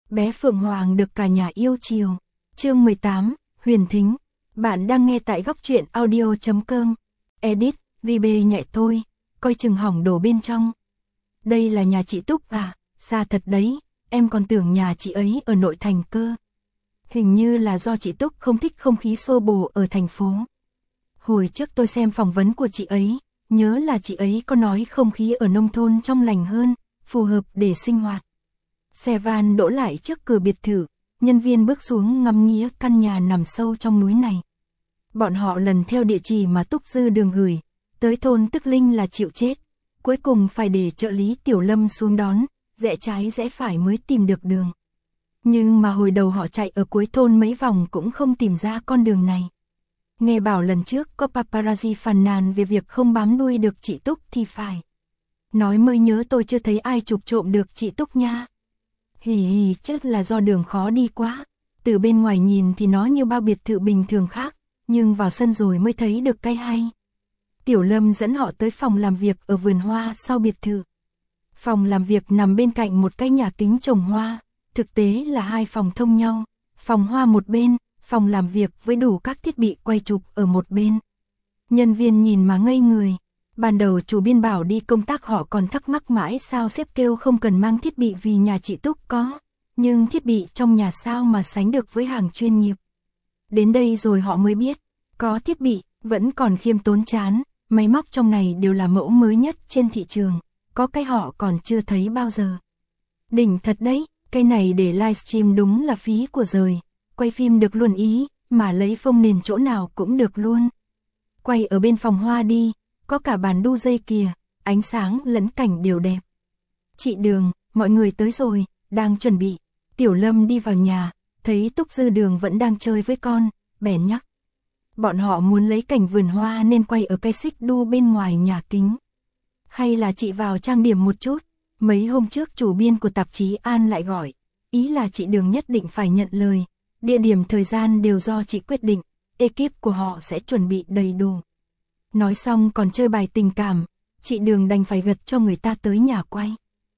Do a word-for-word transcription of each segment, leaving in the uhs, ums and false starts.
bé Phượng Hoàng được cả nhà yêu chiều. Chương mười tám, Huyền Thính. Bạn đang nghe tại góc truyện audio chấm com. Edit, Ribe nhẹ thôi, coi chừng hỏng đồ bên trong. Đây là nhà chị Túc à, xa thật đấy, em còn tưởng nhà chị ấy ở nội thành cơ. Hình như là do chị Túc không thích không khí xô bồ ở thành phố. Hồi trước tôi xem phỏng vấn của chị ấy, nhớ là chị ấy có nói không khí ở nông thôn trong lành hơn, phù hợp để sinh hoạt. Xe van đỗ lại trước cửa biệt thự, nhân viên bước xuống ngắm nghía căn nhà nằm sâu trong núi này. Bọn họ lần theo địa chỉ mà Túc Dư Đường gửi, tới thôn Tức Linh là chịu chết. Cuối cùng phải để trợ lý Tiểu Lâm xuống đón, rẽ trái rẽ phải mới tìm được đường. Nhưng mà hồi đầu họ chạy ở cuối thôn mấy vòng cũng không tìm ra con đường này. Nghe bảo lần trước có paparazzi phàn nàn về việc không bám đuôi được chị Túc thì phải. Nói mới nhớ tôi chưa thấy ai chụp trộm được chị Túc nha. Hì hì, chắc là do đường khó đi quá. Từ bên ngoài nhìn thì nó như bao biệt thự bình thường khác, nhưng vào sân rồi mới thấy được cái hay. Tiểu Lâm dẫn họ tới phòng làm việc ở vườn hoa sau biệt thự. Phòng làm việc nằm bên cạnh một cái nhà kính trồng hoa, thực tế là hai phòng thông nhau, phòng hoa một bên, phòng làm việc với đủ các thiết bị quay chụp ở một bên. Nhân viên nhìn mà ngây người, ban đầu chủ biên bảo đi công tác họ còn thắc mắc mãi sao sếp kêu không cần mang thiết bị vì nhà chị Túc có, nhưng thiết bị trong nhà sao mà sánh được với hàng chuyên nghiệp. Đến đây rồi họ mới biết, có thiết bị, vẫn còn khiêm tốn chán, máy móc trong này đều là mẫu mới nhất trên thị trường, có cái họ còn chưa thấy bao giờ. Đỉnh thật đấy, cái này để livestream đúng là phí của giời, quay phim được luôn ý, mà lấy phông nền chỗ nào cũng được luôn. Quay ở bên phòng hoa đi, có cả bàn đu dây kìa, ánh sáng lẫn cảnh đều đẹp. Chị Đường, mọi người tới rồi, đang chuẩn bị. Tiểu Lâm đi vào nhà, thấy Túc Dư Đường vẫn đang chơi với con, bèn nhắc. Bọn họ muốn lấy cảnh vườn hoa nên quay ở cây xích đu bên ngoài nhà kính. Hay là chị vào trang điểm một chút, mấy hôm trước chủ biên của tạp chí An lại gọi, ý là chị Đường nhất định phải nhận lời, địa điểm thời gian đều do chị quyết định, ekip của họ sẽ chuẩn bị đầy đủ. Nói xong còn chơi bài tình cảm, chị Đường đành phải gật cho người ta tới nhà quay.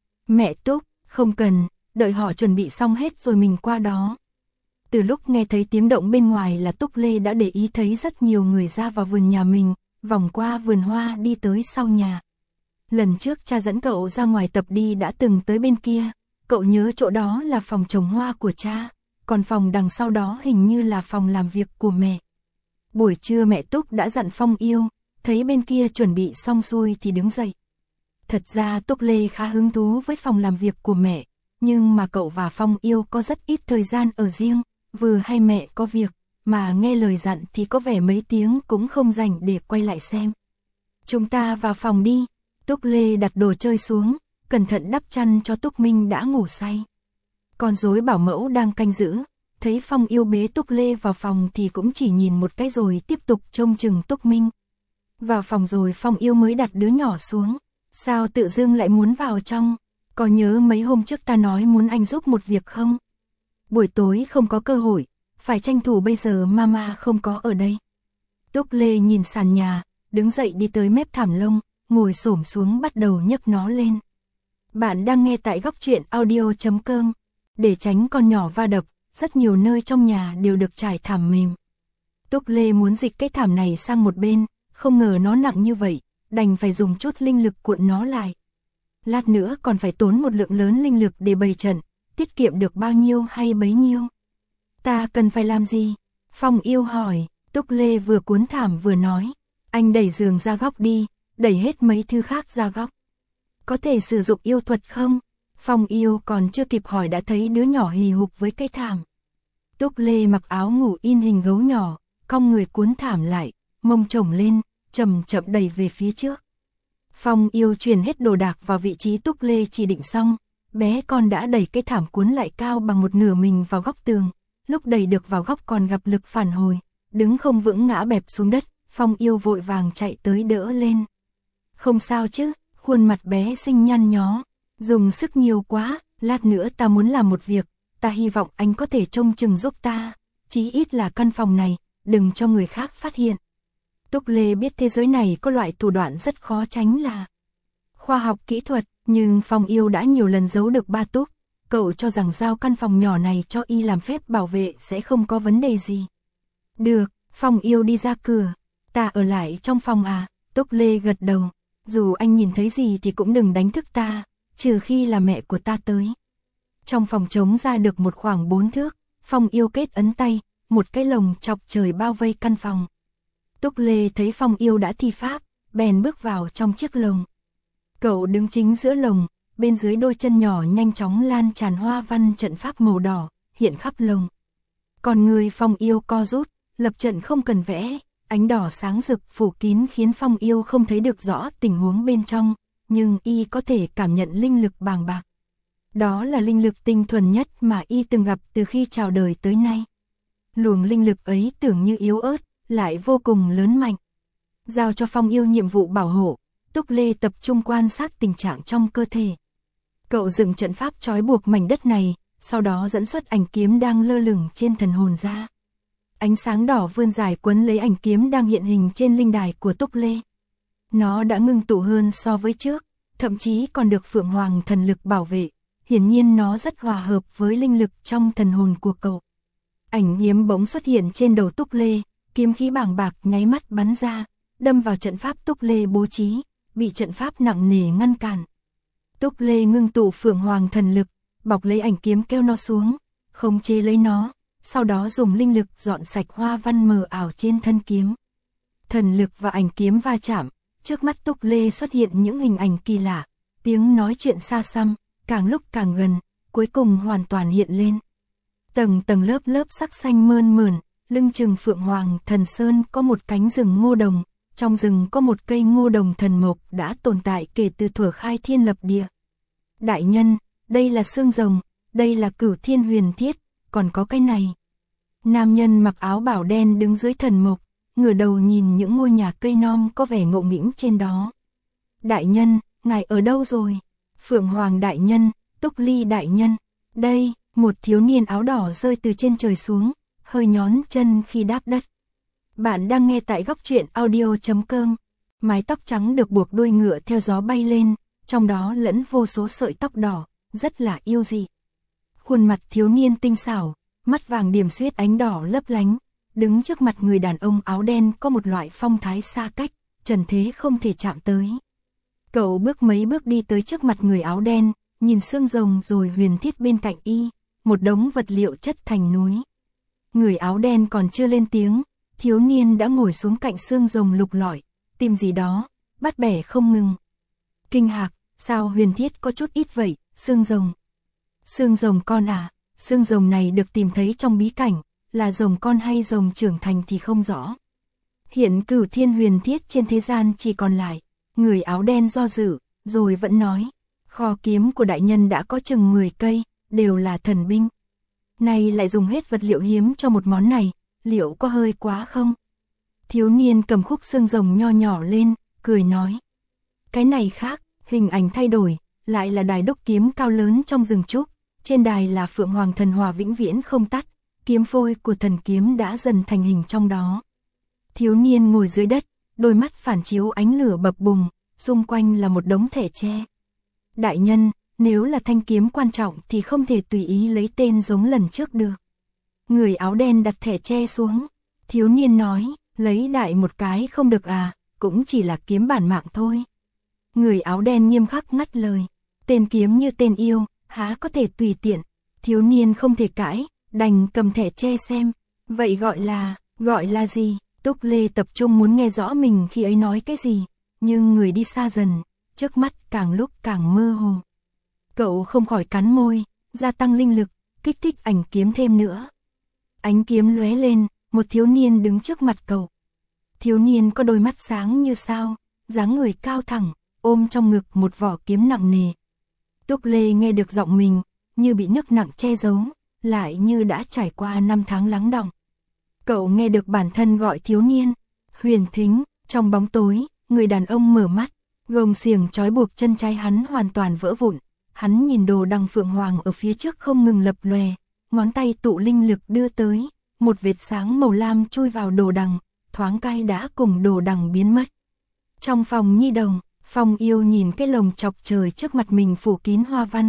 Mẹ Túc, không cần, đợi họ chuẩn bị xong hết rồi mình qua đó. Từ lúc nghe thấy tiếng động bên ngoài là Túc Lê đã để ý thấy rất nhiều người ra vào vườn nhà mình, vòng qua vườn hoa đi tới sau nhà. Lần trước cha dẫn cậu ra ngoài tập đi đã từng tới bên kia, cậu nhớ chỗ đó là phòng trồng hoa của cha, còn phòng đằng sau đó hình như là phòng làm việc của mẹ. Buổi trưa mẹ Túc đã dặn Phong Yêu, thấy bên kia chuẩn bị xong xuôi thì đứng dậy. Thật ra Túc Lê khá hứng thú với phòng làm việc của mẹ, nhưng mà cậu và Phong Yêu có rất ít thời gian ở riêng, vừa hay mẹ có việc, mà nghe lời dặn thì có vẻ mấy tiếng cũng không dành để quay lại xem. Chúng ta vào phòng đi. Túc Lê đặt đồ chơi xuống, cẩn thận đắp chăn cho Túc Minh đã ngủ say. Con rối bảo mẫu đang canh giữ, thấy Phong Yêu bế Túc Lê vào phòng thì cũng chỉ nhìn một cái rồi tiếp tục trông chừng Túc Minh. Vào phòng rồi Phong Yêu mới đặt đứa nhỏ xuống, sao tự dưng lại muốn vào trong, có nhớ mấy hôm trước ta nói muốn anh giúp một việc không? Buổi tối không có cơ hội, phải tranh thủ bây giờ mama không có ở đây. Túc Lê nhìn sàn nhà, đứng dậy đi tới mép thảm lông, ngồi xổm xuống bắt đầu nhấc nó lên. Bạn đang nghe tại góc truyện audio chấm com. Để tránh con nhỏ va đập, rất nhiều nơi trong nhà đều được trải thảm mềm. Túc Lê muốn dịch cái thảm này sang một bên, không ngờ nó nặng như vậy, đành phải dùng chút linh lực cuộn nó lại. Lát nữa còn phải tốn một lượng lớn linh lực để bày trận, tiết kiệm được bao nhiêu hay bấy nhiêu. Ta cần phải làm gì? Phong Yêu hỏi. Túc Lê vừa cuốn thảm vừa nói, anh đẩy giường ra góc đi, đẩy hết mấy thứ khác ra góc. Có thể sử dụng yêu thuật không? Phong Yêu còn chưa kịp hỏi đã thấy đứa nhỏ hì hục với cái thảm. Túc Lê mặc áo ngủ in hình gấu nhỏ, cong người cuốn thảm lại, mông chồng lên, chậm chậm đẩy về phía trước. Phong Yêu chuyển hết đồ đạc vào vị trí Túc Lê chỉ định xong, bé con đã đẩy cái thảm cuốn lại cao bằng một nửa mình vào góc tường, lúc đẩy được vào góc còn gặp lực phản hồi, đứng không vững ngã bẹp xuống đất, Phong Yêu vội vàng chạy tới đỡ lên. Không sao chứ, khuôn mặt bé xinh nhăn nhó, dùng sức nhiều quá, lát nữa ta muốn làm một việc, ta hy vọng anh có thể trông chừng giúp ta, chí ít là căn phòng này, đừng cho người khác phát hiện. Túc Lê biết thế giới này có loại thủ đoạn rất khó tránh là khoa học kỹ thuật, nhưng Phong Yêu đã nhiều lần giấu được ba Túc, cậu cho rằng giao căn phòng nhỏ này cho y làm phép bảo vệ sẽ không có vấn đề gì. Được, Phong Yêu đi ra cửa. Ta ở lại trong phòng à? Túc Lê gật đầu. Dù anh nhìn thấy gì thì cũng đừng đánh thức ta, trừ khi là mẹ của ta tới. Trong phòng trống ra được một khoảng bốn thước, Phong Yêu kết ấn tay, một cái lồng chọc trời bao vây căn phòng. Túc Lê thấy Phong Yêu đã thi pháp, bèn bước vào trong chiếc lồng. Cậu đứng chính giữa lồng, bên dưới đôi chân nhỏ nhanh chóng lan tràn hoa văn trận pháp màu đỏ, hiện khắp lồng. Còn người Phong Yêu co rút, lập trận không cần vẽ, ánh đỏ sáng rực phủ kín khiến Phong Yêu không thấy được rõ tình huống bên trong, nhưng y có thể cảm nhận linh lực bàng bạc. Đó là linh lực tinh thuần nhất mà y từng gặp từ khi chào đời tới nay. Luồng linh lực ấy tưởng như yếu ớt, lại vô cùng lớn mạnh. Giao cho Phong Yêu nhiệm vụ bảo hộ, Túc Lê tập trung quan sát tình trạng trong cơ thể. Cậu dựng trận pháp trói buộc mảnh đất này, sau đó dẫn xuất ảnh kiếm đang lơ lửng trên thần hồn ra. Ánh sáng đỏ vươn dài quấn lấy ảnh kiếm đang hiện hình trên linh đài của Túc Lê. Nó đã ngưng tụ hơn so với trước, thậm chí còn được Phượng Hoàng thần lực bảo vệ. Hiển nhiên nó rất hòa hợp với linh lực trong thần hồn của cậu. Ảnh kiếm bỗng xuất hiện trên đầu Túc Lê, kiếm khí bàng bạc nháy mắt bắn ra, đâm vào trận pháp Túc Lê bố trí, bị trận pháp nặng nề ngăn cản. Túc Lê ngưng tụ Phượng Hoàng thần lực, bọc lấy ảnh kiếm kéo nó xuống, khống chế lấy nó, sau đó dùng linh lực dọn sạch hoa văn mờ ảo trên thân kiếm. Thần lực và ảnh kiếm va chạm, trước mắt Túc Lê xuất hiện những hình ảnh kỳ lạ, tiếng nói chuyện xa xăm, càng lúc càng gần, cuối cùng hoàn toàn hiện lên. Tầng tầng lớp lớp sắc xanh mơn mởn, lưng chừng Phượng Hoàng thần sơn có một cánh rừng ngô đồng, trong rừng có một cây ngô đồng thần mộc đã tồn tại kể từ thuở khai thiên lập địa. Đại nhân, đây là xương rồng, đây là Cửu Thiên Huyền Thiết, còn có cái này. Nam nhân mặc áo bảo đen đứng dưới thần mộc, ngửa đầu nhìn những ngôi nhà cây non có vẻ ngộ nghĩnh trên đó. Đại nhân, ngài ở đâu rồi? Phượng Hoàng đại nhân, Túc Ly đại nhân. Đây, một thiếu niên áo đỏ rơi từ trên trời xuống, hơi nhón chân khi đáp đất. Bạn đang nghe tại góc truyện audio chấm com. Mái tóc trắng được buộc đuôi ngựa theo gió bay lên, trong đó lẫn vô số sợi tóc đỏ, rất là yêu dị. Khuôn mặt thiếu niên tinh xảo, mắt vàng điểm xuyết ánh đỏ lấp lánh, đứng trước mặt người đàn ông áo đen có một loại phong thái xa cách, trần thế không thể chạm tới. Cậu bước mấy bước đi tới trước mặt người áo đen, nhìn xương rồng rồi huyền thiết bên cạnh y, một đống vật liệu chất thành núi. Người áo đen còn chưa lên tiếng, thiếu niên đã ngồi xuống cạnh xương rồng lục lọi, tìm gì đó, bắt bẻ không ngừng. Kinh hạc, sao huyền thiết có chút ít vậy, xương rồng. Xương rồng con à, xương rồng này được tìm thấy trong bí cảnh, là rồng con hay rồng trưởng thành thì không rõ. Hiện Cửu Thiên Huyền Thiết trên thế gian chỉ còn lại. Người áo đen do dự, rồi vẫn nói, kho kiếm của đại nhân đã có chừng mười cây, đều là thần binh. Nay lại dùng hết vật liệu hiếm cho một món này, liệu có hơi quá không? Thiếu niên cầm khúc xương rồng nho nhỏ lên, cười nói. Cái này khác, hình ảnh thay đổi, lại là đài đúc kiếm cao lớn trong rừng trúc, trên đài là Phượng Hoàng thần hòa vĩnh viễn không tắt, kiếm phôi của thần kiếm đã dần thành hình trong đó. Thiếu niên ngồi dưới đất, đôi mắt phản chiếu ánh lửa bập bùng, xung quanh là một đống thẻ tre. Đại nhân, nếu là thanh kiếm quan trọng thì không thể tùy ý lấy tên giống lần trước được. Người áo đen đặt thẻ tre xuống, thiếu niên nói, lấy đại một cái không được à, cũng chỉ là kiếm bản mạng thôi. Người áo đen nghiêm khắc ngắt lời, tên kiếm như tên yêu, há có thể tùy tiện. Thiếu niên không thể cãi, đành cầm thẻ tre xem, vậy gọi là, gọi là gì? Túc Lê tập trung muốn nghe rõ mình khi ấy nói cái gì, nhưng người đi xa dần, trước mắt càng lúc càng mơ hồ. Cậu không khỏi cắn môi, gia tăng linh lực, kích thích ảnh kiếm thêm nữa. Ánh kiếm lóe lên, một thiếu niên đứng trước mặt cậu. Thiếu niên có đôi mắt sáng như sao, dáng người cao thẳng, ôm trong ngực một vỏ kiếm nặng nề. Túc Lê nghe được giọng mình, như bị nước nặng che giấu, lại như đã trải qua năm tháng lắng đọng. Cậu nghe được bản thân gọi thiếu niên, Huyền Thính. Trong bóng tối, người đàn ông mở mắt, gông xiềng trói buộc chân trái hắn hoàn toàn vỡ vụn. Hắn nhìn đồ đằng Phượng Hoàng ở phía trước không ngừng lập lòe, ngón tay tụ linh lực đưa tới, một vệt sáng màu lam chui vào đồ đằng, thoáng cai đã cùng đồ đằng biến mất. Trong phòng nhi đồng, Phong Yêu nhìn cái lồng chọc trời trước mặt mình phủ kín hoa văn,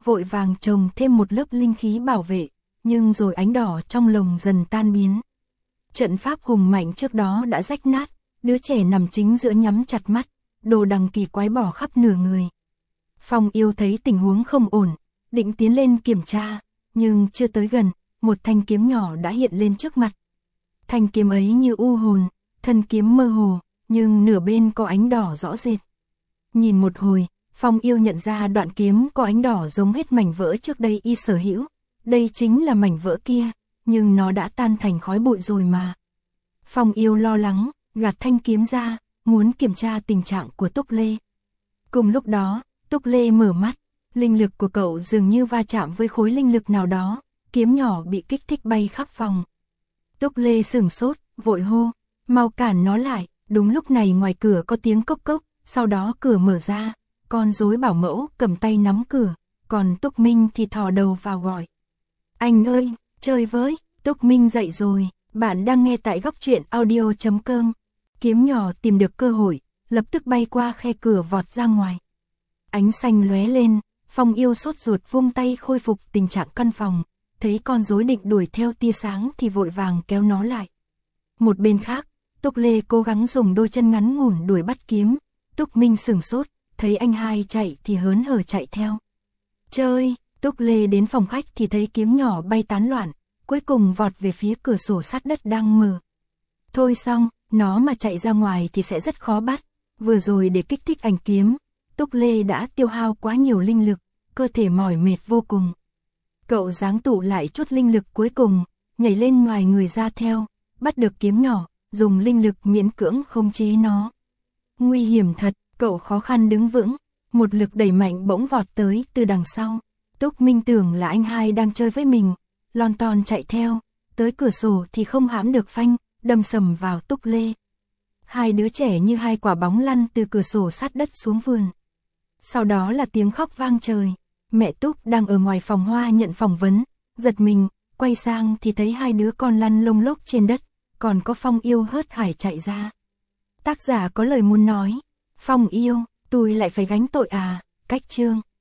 vội vàng trồng thêm một lớp linh khí bảo vệ, nhưng rồi ánh đỏ trong lồng dần tan biến. Trận pháp hùng mạnh trước đó đã rách nát, đứa trẻ nằm chính giữa nhắm chặt mắt, đồ đằng kỳ quái bỏ khắp nửa người. Phong Yêu thấy tình huống không ổn, định tiến lên kiểm tra, nhưng chưa tới gần, một thanh kiếm nhỏ đã hiện lên trước mặt. Thanh kiếm ấy như u hồn, thân kiếm mơ hồ, nhưng nửa bên có ánh đỏ rõ rệt. Nhìn một hồi, Phong Yêu nhận ra đoạn kiếm có ánh đỏ giống hết mảnh vỡ trước đây y sở hữu. Đây chính là mảnh vỡ kia, nhưng nó đã tan thành khói bụi rồi mà. Phong Yêu lo lắng, gạt thanh kiếm ra, muốn kiểm tra tình trạng của Túc Lê. Cùng lúc đó, Túc Lê mở mắt, linh lực của cậu dường như va chạm với khối linh lực nào đó, kiếm nhỏ bị kích thích bay khắp phòng. Túc Lê sửng sốt, vội hô, mau cản nó lại. Đúng lúc này ngoài cửa có tiếng cốc cốc, sau đó cửa mở ra, con rối bảo mẫu cầm tay nắm cửa, còn Túc Minh thì thò đầu vào gọi. Anh ơi, chơi với, Túc Minh dậy rồi, bạn đang nghe tại góc truyện audio chấm com. Kiếm nhỏ tìm được cơ hội, lập tức bay qua khe cửa vọt ra ngoài. Ánh xanh lóe lên, Phong Yêu sốt ruột vung tay khôi phục tình trạng căn phòng, thấy con rối định đuổi theo tia sáng thì vội vàng kéo nó lại. Một bên khác, Túc Lê cố gắng dùng đôi chân ngắn ngủn đuổi bắt kiếm, Túc Minh sửng sốt, thấy anh hai chạy thì hớn hở chạy theo. Chơi, Túc Lê đến phòng khách thì thấy kiếm nhỏ bay tán loạn, cuối cùng vọt về phía cửa sổ sát đất đang mở. Thôi xong, nó mà chạy ra ngoài thì sẽ rất khó bắt, vừa rồi để kích thích ảnh kiếm, Túc Lê đã tiêu hao quá nhiều linh lực, cơ thể mỏi mệt vô cùng. Cậu giáng tụ lại chút linh lực cuối cùng, nhảy lên ngoài người ra theo, bắt được kiếm nhỏ, dùng linh lực miễn cưỡng khống chế nó. Nguy hiểm thật, cậu khó khăn đứng vững, một lực đẩy mạnh bỗng vọt tới từ đằng sau. Túc Minh tưởng là anh hai đang chơi với mình, lon ton chạy theo, tới cửa sổ thì không hãm được phanh, đâm sầm vào Túc Lê. Hai đứa trẻ như hai quả bóng lăn từ cửa sổ sát đất xuống vườn. Sau đó là tiếng khóc vang trời. Mẹ Túc đang ở ngoài phòng hoa nhận phỏng vấn, giật mình, quay sang thì thấy hai đứa con lăn lông lốc trên đất, còn có Phong Yêu hớt hải chạy ra. Tác giả có lời muốn nói, Phong Yêu, tôi lại phải gánh tội à, cách chương.